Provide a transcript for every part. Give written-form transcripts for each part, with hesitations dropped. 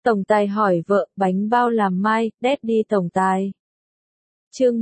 Tổng tài hỏi vợ, bánh bao làm mai, Daddy tổng tài. Chương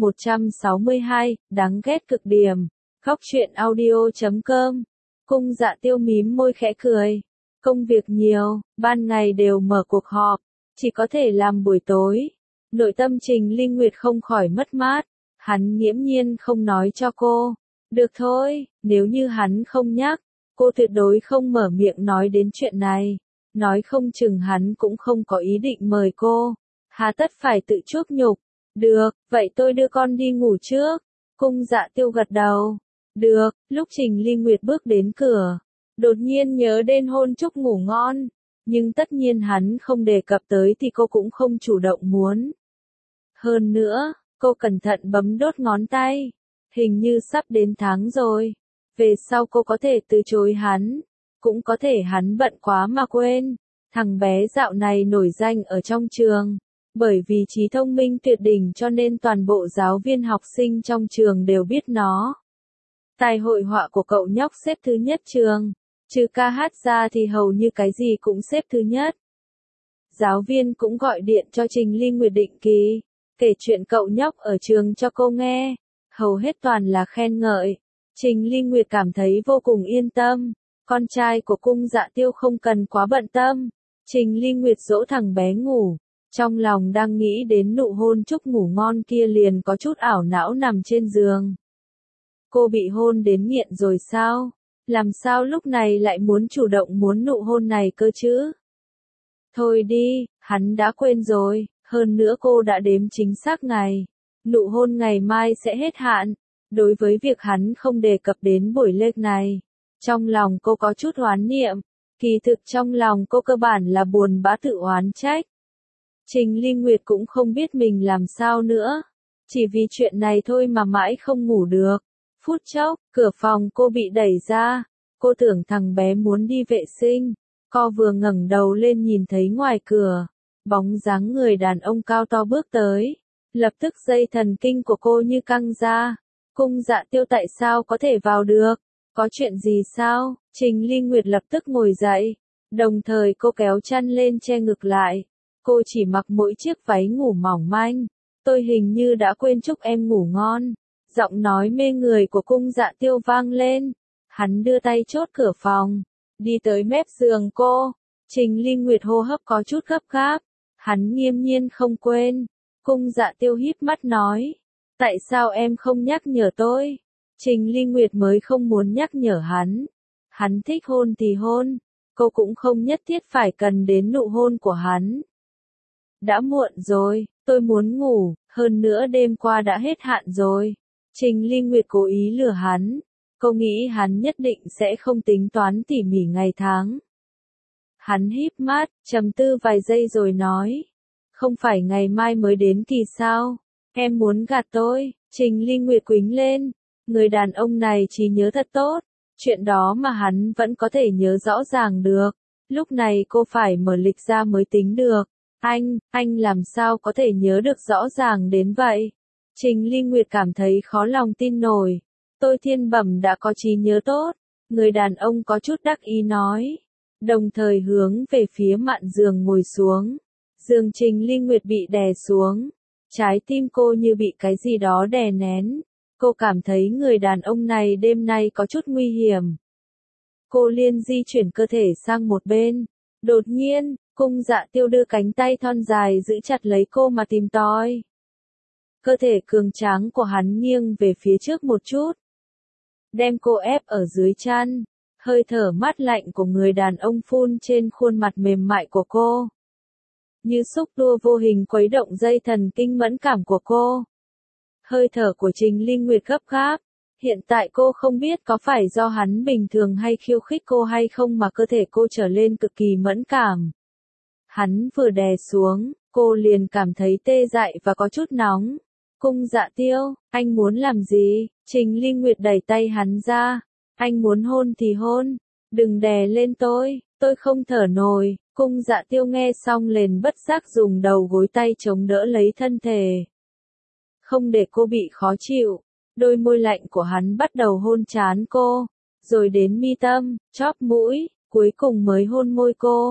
162, đáng ghét cực điểm. Khóc chuyện audio.com. Cung Dạ Tiêu mím môi khẽ cười. Công việc nhiều, ban ngày đều mở cuộc họp, chỉ có thể làm buổi tối. Nội tâm Trình Linh Nguyệt không khỏi mất mát. Hắn nghiễm nhiên không nói cho cô. Được thôi, nếu như hắn không nhắc, cô tuyệt đối không mở miệng nói đến chuyện này. Nói không chừng hắn cũng không có ý định mời cô. Hà tất phải tự chuốc nhục. Được, vậy tôi đưa con đi ngủ trước. Cung Dạ Tiêu gật đầu. Được, lúc Trình Linh Nguyệt bước đến cửa, đột nhiên nhớ đến hôn chúc ngủ ngon. Nhưng tất nhiên hắn không đề cập tới thì cô cũng không chủ động muốn. Hơn nữa, cô cẩn thận bấm đốt ngón tay. Hình như sắp đến tháng rồi. Về sau cô có thể từ chối hắn. Cũng có thể hắn bận quá mà quên. Thằng bé dạo này nổi danh ở trong trường. Bởi vì trí thông minh tuyệt đỉnh cho nên toàn bộ giáo viên học sinh trong trường đều biết nó. Tài hội họa của cậu nhóc xếp thứ nhất trường. Trừ ca hát ra thì hầu như cái gì cũng xếp thứ nhất. Giáo viên cũng gọi điện cho Trình Linh Nguyệt định kỳ. Kể chuyện cậu nhóc ở trường cho cô nghe. Hầu hết toàn là khen ngợi. Trình Linh Nguyệt cảm thấy vô cùng yên tâm. Con trai của Cung Dạ Tiêu không cần quá bận tâm. Trình Linh Nguyệt dỗ thằng bé ngủ. Trong lòng đang nghĩ đến nụ hôn chúc ngủ ngon kia liền có chút ảo não nằm trên giường. Cô bị hôn đến nghiện rồi sao? Làm sao lúc này lại muốn chủ động muốn nụ hôn này cơ chứ? Thôi đi, hắn đã quên rồi, hơn nữa cô đã đếm chính xác ngày. Nụ hôn ngày mai sẽ hết hạn. Đối với việc hắn không đề cập đến buổi lễ này, trong lòng cô có chút oán niệm. Kỳ thực trong lòng cô cơ bản là buồn bã tự oán trách. Trình Linh Nguyệt cũng không biết mình làm sao nữa. Chỉ vì chuyện này thôi mà mãi không ngủ được. Phút chốc, cửa phòng cô bị đẩy ra. Cô tưởng thằng bé muốn đi vệ sinh. Cô vừa ngẩng đầu lên nhìn thấy ngoài cửa. Bóng dáng người đàn ông cao to bước tới. Lập tức dây thần kinh của cô như căng ra. Cung Dạ Tiêu tại sao có thể vào được? Có chuyện gì sao? Trình Linh Nguyệt lập tức ngồi dậy. Đồng thời cô kéo chăn lên che ngực lại. Cô chỉ mặc mỗi chiếc váy ngủ mỏng manh. Tôi hình như đã quên chúc em ngủ ngon. Giọng nói mê người của Cung Dạ Tiêu vang lên. Hắn đưa tay chốt cửa phòng. Đi tới mép giường cô. Trình Linh Nguyệt hô hấp có chút gấp gáp. Hắn nghiêm nhiên không quên. Cung Dạ Tiêu híp mắt nói. Tại sao em không nhắc nhở tôi? Trình Linh Nguyệt mới không muốn nhắc nhở hắn. Hắn thích hôn thì hôn. Cô cũng không nhất thiết phải cần đến nụ hôn của hắn. Đã muộn rồi, tôi muốn ngủ, hơn nữa đêm qua đã hết hạn rồi. Trình Linh Nguyệt cố ý lừa hắn. Cô nghĩ hắn nhất định sẽ không tính toán tỉ mỉ ngày tháng. Hắn híp mắt, trầm tư vài giây rồi nói. Không phải ngày mai mới đến kỳ sao? Em muốn gạt tôi. Trình Linh Nguyệt quýnh lên. Người đàn ông này trí nhớ thật tốt. Chuyện đó mà hắn vẫn có thể nhớ rõ ràng được. Lúc này cô phải mở lịch ra mới tính được. Anh làm sao có thể nhớ được rõ ràng đến vậy? Trình Linh Nguyệt cảm thấy khó lòng tin nổi. Tôi thiên bẩm đã có trí nhớ tốt. Người đàn ông có chút đắc ý nói. Đồng thời hướng về phía mạn giường ngồi xuống. Giường Trình Linh Nguyệt bị đè xuống. Trái tim cô như bị cái gì đó đè nén. Cô cảm thấy người đàn ông này đêm nay có chút nguy hiểm. Cô liên di chuyển cơ thể sang một bên. Đột nhiên, Cung Dạ Tiêu đưa cánh tay thon dài giữ chặt lấy cô mà tìm tòi. Cơ thể cường tráng của hắn nghiêng về phía trước một chút. Đem cô ép ở dưới chăn. Hơi thở mát lạnh của người đàn ông phun trên khuôn mặt mềm mại của cô. Như xúc tua vô hình khuấy động dây thần kinh mẫn cảm của cô. Hơi thở của Trình Linh Nguyệt gấp gáp. Hiện tại cô không biết có phải do hắn bình thường hay khiêu khích cô hay không mà cơ thể cô trở lên cực kỳ mẫn cảm. Hắn vừa đè xuống, cô liền cảm thấy tê dại và có chút nóng. Cung Dạ Tiêu, anh muốn làm gì? Trình Linh Nguyệt đẩy tay hắn ra. Anh muốn hôn thì hôn. Đừng đè lên tôi không thở nổi. Cung Dạ Tiêu nghe xong liền bất giác dùng đầu gối tay chống đỡ lấy thân thể. Không để cô bị khó chịu. Đôi môi lạnh của hắn bắt đầu hôn trán cô. Rồi đến mi tâm, chóp mũi, cuối cùng mới hôn môi cô.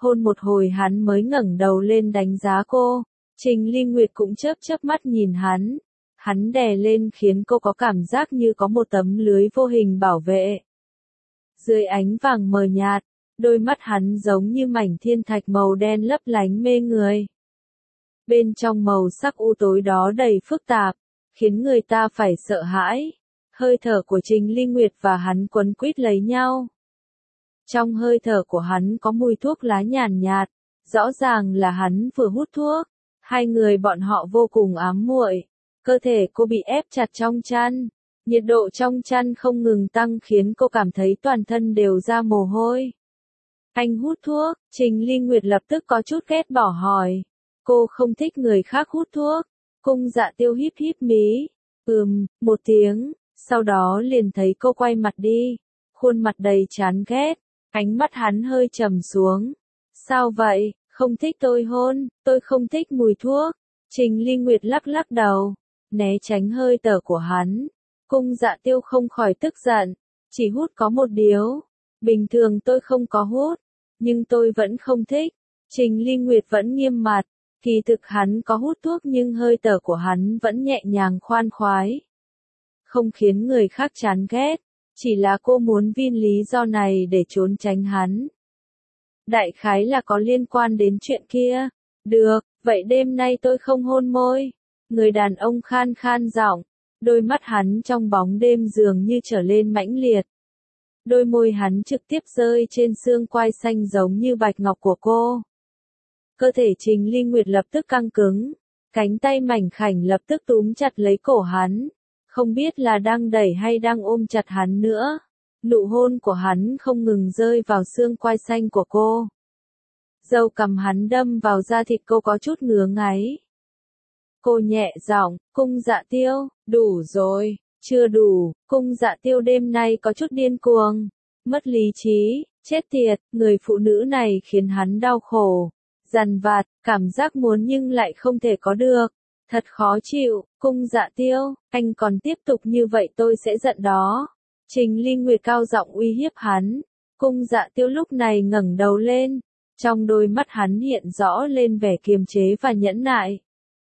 Hôn một hồi hắn mới ngẩng đầu lên đánh giá cô. Trình Ly Nguyệt cũng chớp chớp mắt nhìn hắn. Hắn đè lên khiến cô có cảm giác như có một tấm lưới vô hình bảo vệ. Dưới ánh vàng mờ nhạt, đôi mắt hắn giống như mảnh thiên thạch màu đen lấp lánh mê người. Bên trong màu sắc u tối đó đầy phức tạp, khiến người ta phải sợ hãi. Hơi thở của Trình Ly Nguyệt và hắn quấn quýt lấy nhau. Trong hơi thở của hắn có mùi thuốc lá nhàn nhạt, rõ ràng là hắn vừa hút thuốc. Hai người bọn họ vô cùng ám muội. Cơ thể cô bị ép chặt trong chăn. Nhiệt độ trong chăn không ngừng tăng khiến cô cảm thấy toàn thân đều ra mồ hôi. Anh hút thuốc, Trình Ly Nguyệt lập tức có chút ghét bỏ hỏi. Cô không thích người khác hút thuốc. Cung Dạ Tiêu híp híp mí. Một tiếng, sau đó liền thấy cô quay mặt đi. Khuôn mặt đầy chán ghét, ánh mắt hắn hơi trầm xuống. Sao vậy, không thích tôi hôn, tôi không thích mùi thuốc. Trình Ly Nguyệt lắc lắc đầu, né tránh hơi thở của hắn. Cung Dạ Tiêu không khỏi tức giận, chỉ hút có một điếu. Bình thường tôi không có hút, nhưng tôi vẫn không thích. Trình Ly Nguyệt vẫn nghiêm mặt, kỳ thực hắn có hút thuốc nhưng hơi thở của hắn vẫn nhẹ nhàng khoan khoái. Không khiến người khác chán ghét, chỉ là cô muốn viên lý do này để trốn tránh hắn. Đại khái là có liên quan đến chuyện kia. Được, vậy đêm nay tôi không hôn môi. Người đàn ông khan khan giọng, đôi mắt hắn trong bóng đêm dường như trở lên mãnh liệt. Đôi môi hắn trực tiếp rơi trên xương quai xanh giống như bạch ngọc của cô. Cơ thể Trình Ly Nguyệt lập tức căng cứng, cánh tay mảnh khảnh lập tức túm chặt lấy cổ hắn, không biết là đang đẩy hay đang ôm chặt hắn nữa. Nụ hôn của hắn không ngừng rơi vào xương quai xanh của cô. Dâu cằm hắn đâm vào da thịt cô có chút ngứa ngáy. Cô nhẹ giọng, Cung Dạ Tiêu, đủ rồi, chưa đủ. Cung Dạ Tiêu đêm nay có chút điên cuồng, mất lý trí, chết tiệt, người phụ nữ này khiến hắn đau khổ, dằn vặt, cảm giác muốn nhưng lại không thể có được. Thật khó chịu, Cung Dạ Tiêu, anh còn tiếp tục như vậy tôi sẽ giận đó. Trình Ly Nguyệt cao giọng uy hiếp hắn. Cung Dạ Tiêu lúc này ngẩng đầu lên, trong đôi mắt hắn hiện rõ lên vẻ kiềm chế và nhẫn nại.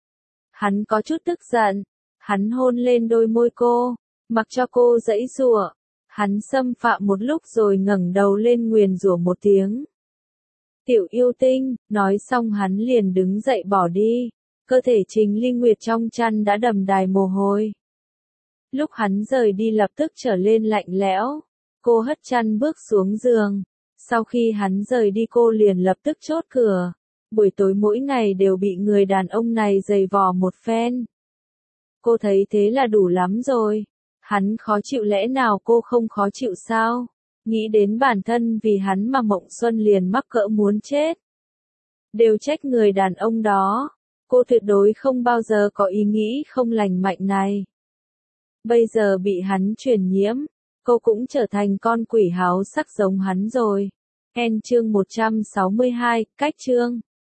Hắn có chút tức giận, hắn hôn lên đôi môi cô, mặc cho cô giãy giụa. Hắn xâm phạm một lúc rồi ngẩng đầu lên nguyền rủa một tiếng. Tiểu yêu tinh, nói xong hắn liền đứng dậy bỏ đi. Cơ thể Trình Ly Nguyệt trong chăn đã đầm đìa mồ hôi. Lúc hắn rời đi lập tức trở lên lạnh lẽo. Cô hất chăn bước xuống giường. Sau khi hắn rời đi cô liền lập tức chốt cửa. Buổi tối mỗi ngày đều bị người đàn ông này giày vò một phen. Cô thấy thế là đủ lắm rồi. Hắn khó chịu lẽ nào cô không khó chịu sao? Nghĩ đến bản thân vì hắn mà Mộng Xuân liền mắc cỡ muốn chết. Đều trách người đàn ông đó. Cô tuyệt đối không bao giờ có ý nghĩ không lành mạnh này. Bây giờ bị hắn truyền nhiễm, cô cũng trở thành con quỷ háo sắc giống hắn rồi. Chương 162, cách chương.